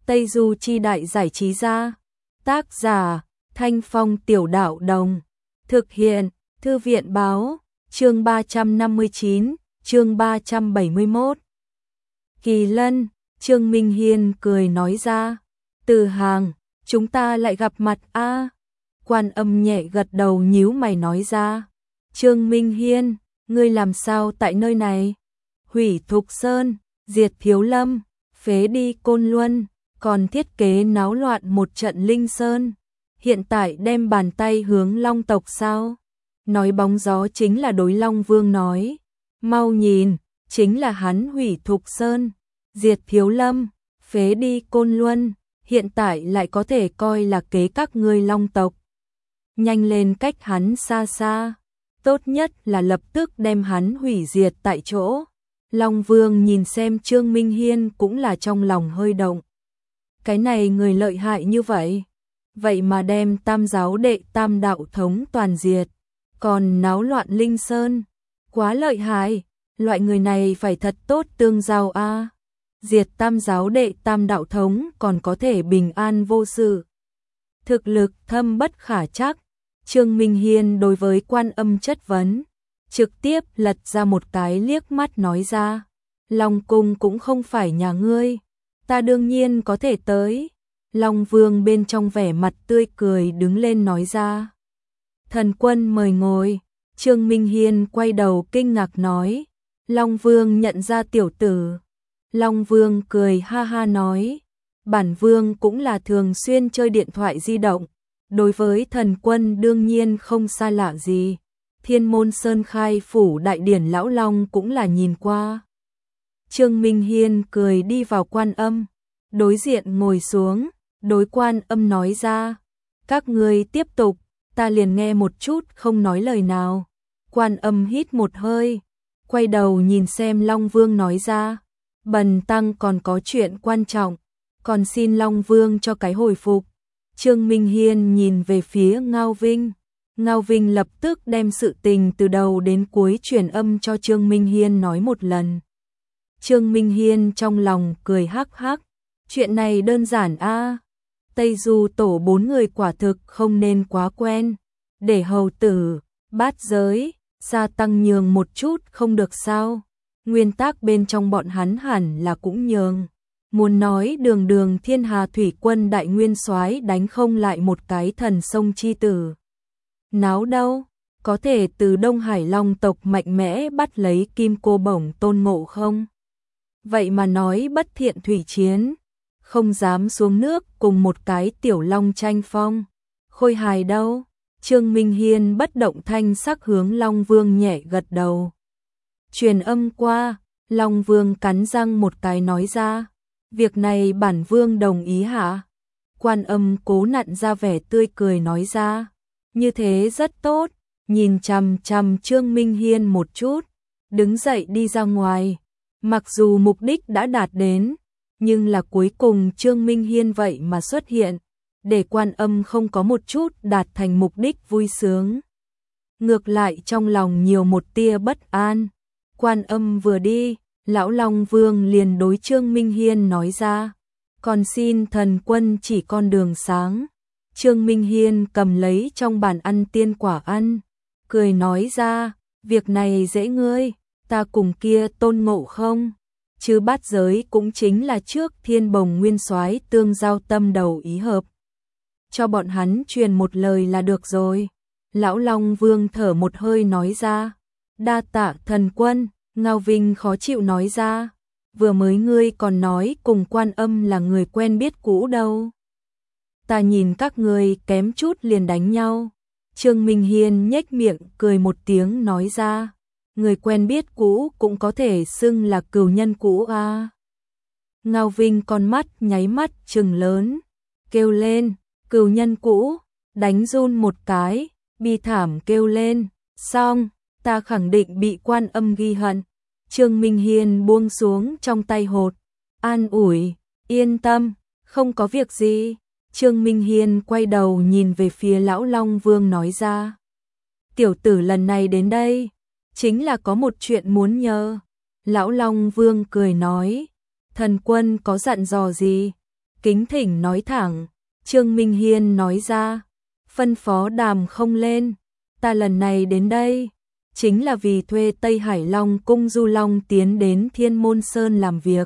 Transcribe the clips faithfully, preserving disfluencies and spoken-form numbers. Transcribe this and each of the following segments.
Tây Du Chi Đại Giải Trí Gia. Tác giả Thanh Phong Tiểu Đạo Đồng. Thực hiện Thư viện Báo. Chương ba trăm năm mươi chín, chương ba trăm bảy mươi mốt. Kỳ Lân, Trương Minh Hiên cười nói ra. Từ Hàng, chúng ta lại gặp mặt a. À. Quan Âm nhẹ gật đầu nhíu mày nói ra. Trương Minh Hiên, ngươi làm sao tại nơi này? Hủy Thục Sơn, diệt Thiếu Lâm, phế đi Côn Luân, còn thiết kế náo loạn một trận Linh Sơn. Hiện tại đem bàn tay hướng Long tộc sao? Nói bóng gió chính là đối Long Vương nói. Mau nhìn, chính là hắn hủy Thục Sơn, diệt Thiếu Lâm, phế đi Côn Luân, hiện tại lại có thể coi là kế các ngươi Long tộc. Nhanh lên cách hắn xa xa, tốt nhất là lập tức đem hắn hủy diệt tại chỗ. Long Vương nhìn xem Trương Minh Hiên cũng là trong lòng hơi động. Cái này người lợi hại như vậy, vậy mà đem Tam giáo đệ Tam đạo thống toàn diệt, còn náo loạn Linh Sơn, quá lợi hại, loại người này phải thật tốt tương giao a. À. Diệt Tam giáo đệ Tam đạo thống còn có thể bình an vô sự. Thực lực thâm bất khả trắc. Trương Minh Hiên đối với Quan Âm chất vấn, trực tiếp lật ra một cái liếc mắt nói ra. Long cung cũng không phải nhà ngươi, ta đương nhiên có thể tới. Long Vương bên trong vẻ mặt tươi cười đứng lên nói ra. Thần quân mời ngồi. Trương Minh Hiên quay đầu kinh ngạc nói. Long Vương nhận ra tiểu tử. Long Vương cười ha ha nói. Bản Vương cũng là thường xuyên chơi điện thoại di động. Đối với thần quân đương nhiên không xa lạ gì. Thiên Môn Sơn khai phủ đại điển lão Long cũng là nhìn qua. Trương Minh Hiên cười đi vào Quan Âm, đối diện ngồi xuống, đối Quan Âm nói ra. Các ngươi tiếp tục, ta liền nghe một chút không nói lời nào. Quan Âm hít một hơi, quay đầu nhìn xem Long Vương nói ra. Bần tăng còn có chuyện quan trọng, còn xin Long Vương cho cái hồi phục. Trương Minh Hiên nhìn về phía Ngao Vinh. Ngao Vinh lập tức đem sự tình từ đầu đến cuối truyền âm cho Trương Minh Hiên nói một lần. Trương Minh Hiên trong lòng cười hắc hắc. Chuyện này đơn giản a. À. Tây Du tổ bốn người quả thực không nên quá quen. Để hầu tử, bát giới, gia tăng nhường một chút không được sao. Nguyên tắc bên trong bọn hắn hẳn là cũng nhường. Muốn nói đường đường thiên hà thủy quân đại nguyên soái đánh không lại một cái thần sông chi tử. Náo đâu, có thể từ Đông Hải Long tộc mạnh mẽ bắt lấy kim cô bổng Tôn Ngộ không? Vậy mà nói bất thiện thủy chiến, không dám xuống nước cùng một cái tiểu long tranh phong. Khôi hài đâu? Trương Minh Hiên bất động thanh sắc hướng Long Vương nhẹ gật đầu. Truyền âm qua, Long Vương cắn răng một cái nói ra. Việc này bản Vương đồng ý hả? Quan Âm cố nặn ra vẻ tươi cười nói ra. Như thế rất tốt, nhìn chằm chằm Trương Minh Hiên một chút, đứng dậy đi ra ngoài. Mặc dù mục đích đã đạt đến, nhưng là cuối cùng Trương Minh Hiên vậy mà xuất hiện, để Quan Âm không có một chút đạt thành mục đích vui sướng. Ngược lại trong lòng nhiều một tia bất an. Quan Âm vừa đi, Lão Long Vương liền đối Trương Minh Hiên nói ra. Còn xin thần quân chỉ con đường sáng. Trương Minh Hiên cầm lấy trong bàn ăn tiên quả ăn, cười nói ra, việc này dễ ngươi, ta cùng kia Tôn Ngộ không, chứ bát giới cũng chính là trước Thiên Bồng Nguyên Soái tương giao tâm đầu ý hợp. Cho bọn hắn truyền một lời là được rồi. Lão Long Vương thở một hơi nói ra, đa tạ thần quân. Ngao Vinh khó chịu nói ra, vừa mới ngươi còn nói cùng Quan Âm là người quen biết cũ đâu. Ta nhìn các ngươi kém chút liền đánh nhau. Trương Minh Hiên nhếch miệng cười một tiếng nói ra. Người quen biết cũ cũng có thể xưng là cừu nhân cũ a. À. Ngao Vinh con mắt nháy mắt trừng lớn, kêu lên, cừu nhân cũ, đánh run một cái, bi thảm kêu lên, xong, ta khẳng định bị Quan Âm ghi hận. Trương Minh Hiên buông xuống trong tay hột, an ủi, yên tâm, không có việc gì. Trương Minh Hiên quay đầu nhìn về phía Lão Long Vương nói ra. Tiểu tử lần này đến đây, chính là có một chuyện muốn nhờ. Lão Long Vương cười nói, thần quân có dặn dò gì? kính thỉnh nói thẳng. Trương Minh Hiên nói ra, phân phó Đàm không lên, ta lần này đến đây chính là vì thuê Tây Hải Long Cung Du Long tiến đến Thiên Môn Sơn làm việc,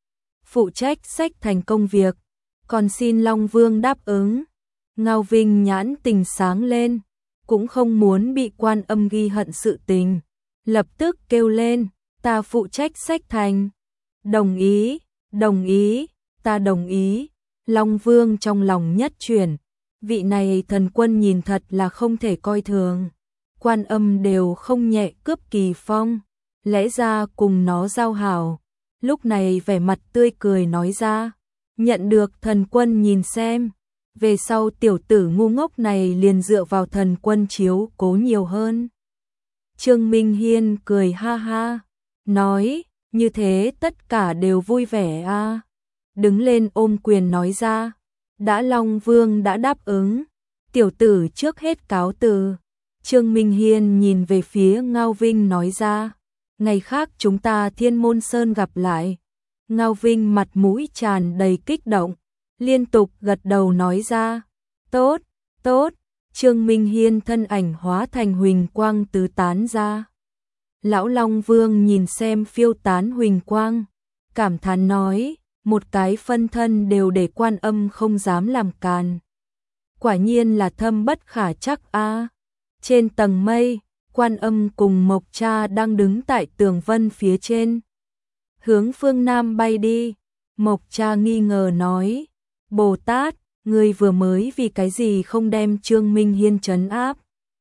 phụ trách xách thành công việc, còn xin Long Vương đáp ứng. Ngao Vinh nhãn tình sáng lên, cũng không muốn bị Quan Âm ghi hận sự tình, lập tức kêu lên, ta phụ trách xách thành. Đồng ý, đồng ý, ta đồng ý. Long Vương trong lòng nhất chuyển, vị này thần quân nhìn thật là không thể coi thường. Quan Âm đều không nhẹ cướp Kỳ Phong, lẽ ra cùng nó giao hảo. Lúc này vẻ mặt tươi cười nói ra, nhận được thần quân nhìn xem, về sau tiểu tử ngu ngốc này liền dựa vào thần quân chiếu cố nhiều hơn. Trương Minh Hiên cười ha ha, nói, như thế tất cả đều vui vẻ a. À. Đứng lên ôm quyền nói ra, đã Long Vương đã đáp ứng, tiểu tử trước hết cáo từ. Trương Minh Hiên nhìn về phía Ngao Vinh nói ra, ngày khác chúng ta Thiên Môn Sơn gặp lại. Ngao Vinh mặt mũi tràn đầy kích động, liên tục gật đầu nói ra, tốt, tốt. Trương Minh Hiên thân ảnh hóa thành huỳnh quang tứ tán ra. Lão Long Vương nhìn xem phiêu tán huỳnh quang, cảm thán nói, một cái phân thân đều để Quan Âm không dám làm càn. Quả nhiên là thâm bất khả chắc a. À. Trên tầng mây, Quan Âm cùng Mộc Cha đang đứng tại tường vân phía trên, hướng phương Nam bay đi. Mộc Cha nghi ngờ nói, Bồ Tát, ngươi vừa mới vì cái gì không đem Trương Minh Hiên trấn áp?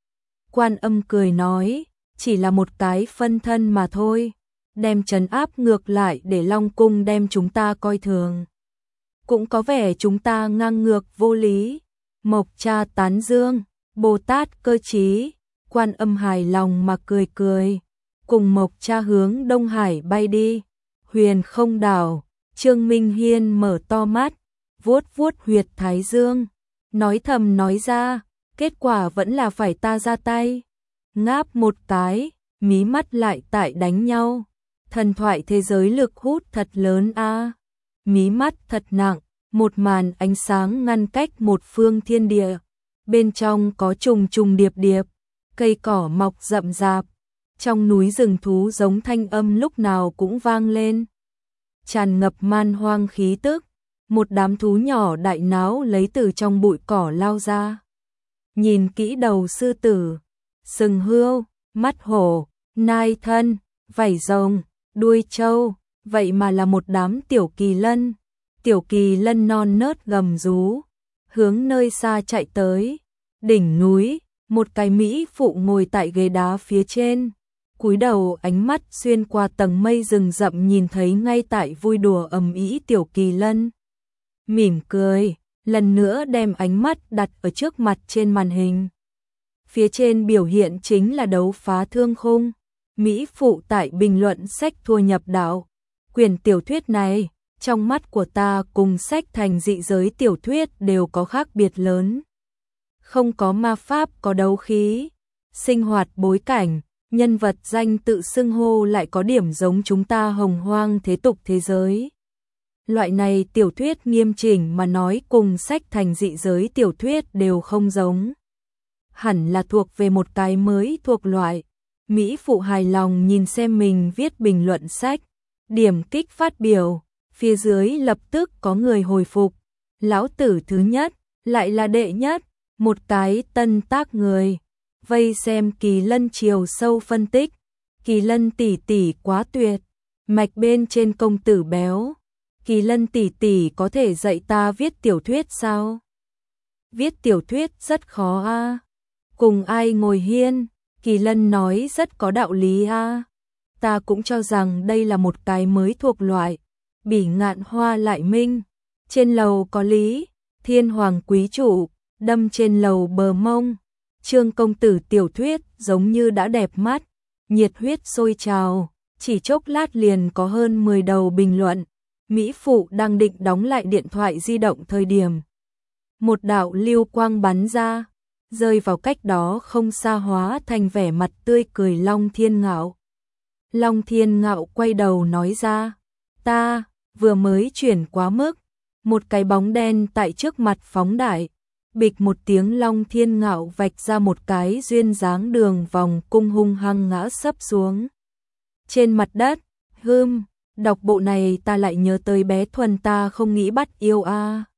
Quan Âm cười nói, chỉ là một cái phân thân mà thôi, đem trấn áp ngược lại để Long Cung đem chúng ta coi thường. Cũng có vẻ chúng ta ngang ngược vô lý. Mộc Cha tán dương, Bồ Tát cơ trí. Quan Âm hài lòng mà cười cười, cùng Mộc Cha hướng Đông Hải bay đi. Huyền Không Đảo, Trương Minh Hiên mở to mắt, vuốt vuốt huyệt thái dương, nói thầm nói ra, kết quả vẫn là phải ta ra tay. Ngáp một cái, mí mắt lại tại đánh nhau. Thần thoại thế giới lực hút thật lớn a. À. Mí mắt thật nặng, một màn ánh sáng ngăn cách một phương thiên địa. Bên trong có trùng trùng điệp điệp, cây cỏ mọc rậm rạp, trong núi rừng thú giống thanh âm lúc nào cũng vang lên. Tràn ngập man hoang khí tức, một đám thú nhỏ đại náo lấy từ trong bụi cỏ lao ra. Nhìn kỹ đầu sư tử, sừng hươu, mắt hổ, nai thân, vảy rồng, đuôi trâu, vậy mà là một đám tiểu kỳ lân. Tiểu kỳ lân non nớt gầm rú, hướng nơi xa chạy tới. Đỉnh núi, một cái mỹ phụ ngồi tại ghế đá phía trên, cúi đầu ánh mắt xuyên qua tầng mây rừng rậm nhìn thấy ngay tại vui đùa ầm ĩ tiểu kỳ lân. Mỉm cười, lần nữa đem ánh mắt đặt ở trước mặt trên màn hình. Phía trên biểu hiện chính là đấu phá thương khung. Mỹ phụ tại bình luận sách thua nhập đạo. Quyển tiểu thuyết này, trong mắt của ta cùng sách thành dị giới tiểu thuyết đều có khác biệt lớn. Không có ma pháp, có đấu khí, sinh hoạt bối cảnh, nhân vật danh tự xưng hô lại có điểm giống chúng ta hồng hoang thế tục thế giới. Loại này tiểu thuyết nghiêm chỉnh mà nói cùng sách thành dị giới tiểu thuyết đều không giống. Hẳn là thuộc về một cái mới thuộc loại. Mỹ phụ hài lòng nhìn xem mình viết bình luận sách, điểm kích phát biểu, phía dưới lập tức có người hồi phục. Lão tử thứ nhất, lại là đệ nhất, một cái tân tác người. Vây xem Kỳ Lân chiều sâu phân tích, Kỳ Lân tỷ tỷ quá tuyệt, mạch bên trên công tử béo. Kỳ Lân tỷ tỷ có thể dạy ta viết tiểu thuyết sao? Viết tiểu thuyết rất khó a. À. Cùng ai ngồi hiên? Kỳ Lân nói rất có đạo lý a. À. Ta cũng cho rằng đây là một cái mới thuộc loại. Bỉ Ngạn Hoa lại minh, trên lầu có lý, thiên hoàng quý chủ, đâm trên lầu bờ mông. Trương công tử tiểu thuyết giống như đã đẹp mắt, nhiệt huyết sôi trào, chỉ chốc lát liền có hơn mười đầu bình luận. Mỹ phụ đang định đóng lại điện thoại di động thời điểm. Một đạo lưu quang bắn ra, rơi vào cách đó không xa hóa thành vẻ mặt tươi cười Long Thiên Ngạo. Long Thiên Ngạo quay đầu nói ra, ta vừa mới chuyển quá mức, Một cái bóng đen tại trước mặt phóng đại, bịch một tiếng Long Thiên Ngạo vạch ra một cái duyên dáng đường vòng cung hung hăng ngã sấp xuống trên mặt đất. Hưm, đọc bộ này ta lại nhớ tới bé Thuần ta không nghĩ bắt yêu a.